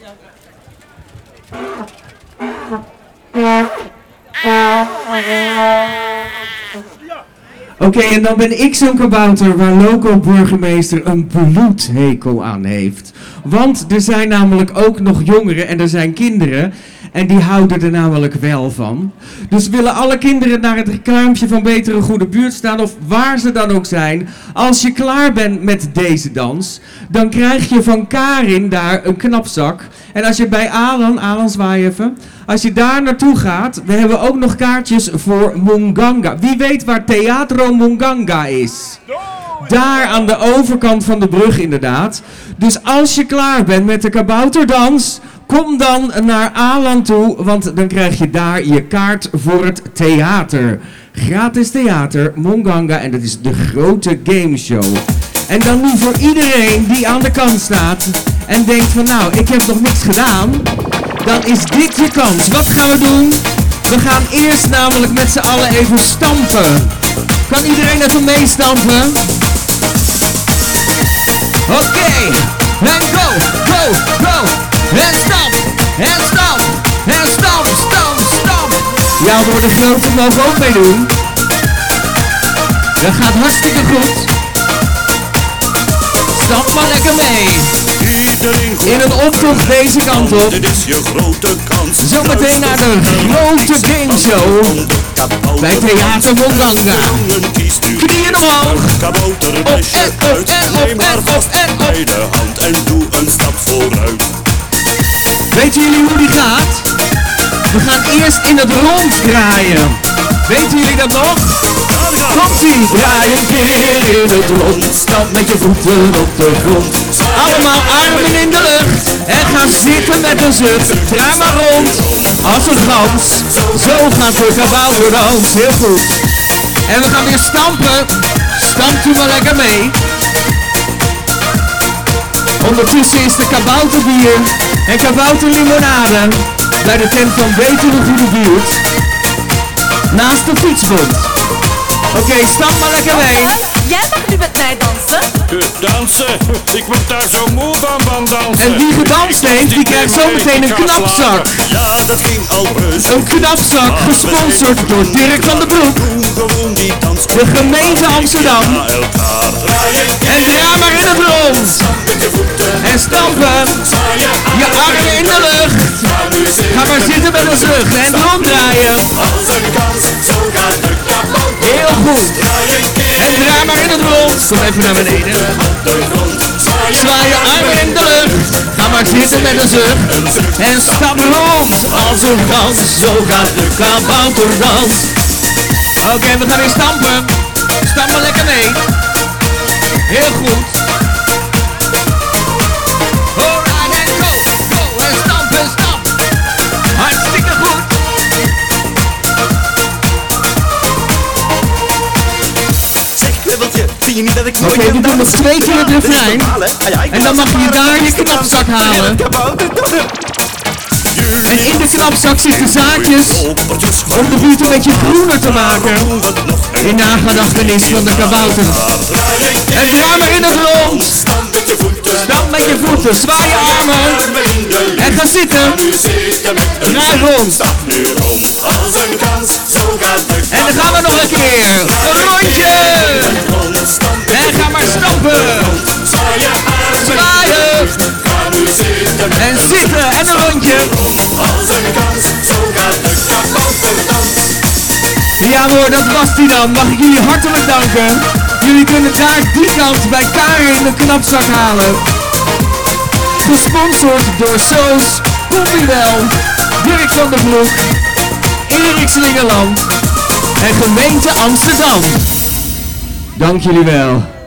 Oké, en dan ben ik zo'n kabouter waar loco-burgemeester een bloedhekel aan heeft. Want er zijn namelijk ook nog jongeren en er zijn kinderen. En die houden er namelijk wel van. Dus willen alle kinderen naar het reclametje van Betere Goede Buurt staan, of waar ze dan ook zijn. Als je klaar bent met deze dans, dan krijg je van Karin daar een knapzak. En als je bij Alan zwaai even. Als je daar naartoe gaat, we hebben ook nog kaartjes voor Munganga. Wie weet waar Teatro Munganga is? Daar aan de overkant van de brug inderdaad. Dus als je klaar bent met de kabouterdans, kom dan naar Alan toe, want dan krijg je daar je kaart voor het theater. Gratis theater, Munganga, en dat is de grote gameshow. En dan nu voor iedereen die aan de kant staat en denkt van nou, ik heb nog niks gedaan, dan is dit je kans. Wat gaan we doen? We gaan eerst namelijk met z'n allen even stampen. Kan iedereen even meestampen? Oké, en go, go, go. En stamp, en stamp, en stamp, stamp, stamp. Ja, voor de grote mogen ook meedoen. Dat gaat hartstikke goed. Stamp maar lekker mee. In een optocht deze kant op. Dit is je grote kans. Zometeen naar de grote gameshow bij Theater Munganga. Knieën omhoog. Op en op en op en op en op. Bij de hand en doe een stap vooruit. Weten jullie hoe die gaat? We gaan eerst in het rond draaien. Weten jullie dat nog? Komt-ie! Draai een keer in het rond. Stamp met je voeten op de grond. Allemaal armen in de lucht. En ga zitten met een zucht. Draai maar rond. Als een gans. Zo gaat de kabouterdans. Heel goed. En we gaan weer stampen. Stampt u maar lekker mee. Ondertussen is de kabouterbier en kabouterlimonade bij de tent van Betere Goede Buurt naast de fietsbond. Oké, stamp maar lekker mee. Jij mag nu met mij dansen. Dansen? Ik word daar zo moe van dansen. En wie gedanst heeft, die krijgt zometeen een knapzak. Ja, dat ging al reus. Een knapzak gesponsord door Dirk van den Broek. Gewoon die dans. De gemeente Amsterdam. En draai maar in het rond. En stampen. Je armen in de lucht. Ga maar zitten met een zucht en ronddraaien. Heel goed. En draai maar in het rond. Kom even naar beneden. Zwaai je armen in de lucht. Ga maar zitten met een zucht. En stap rond als een gans. Zo gaat de kabouterdans. Oké, we gaan weer stampen. Stamp maar lekker mee. Heel goed. Alright, en go, go, en stamp, en stamp. Hartstikke goed. Zeg, kwibbeltje, zie je niet dat ik nooit Oké, we doen nog 2 keer het refrein. En dan mag je daar je knapzak halen. En in de knapzak zitten zaadjes om de buurt een beetje groener te maken. In nagedachtenis van de kabouter. En draai maar in het rond. Stamp met je voeten, zwaai je armen. En ga zitten. Draai rond. En dan gaan we nog een keer. Een rondje. En ga maar stampen. Zwaaien. En zitten en een rondje. Ja hoor, dat was die dan. Mag ik jullie hartelijk danken. Jullie kunnen daar die kant bij Karin een knapzak halen. Gesponsord door Soos, Combiwel, Dirk van den Broek, Erik Slingerland en gemeente Amsterdam. Dank jullie wel.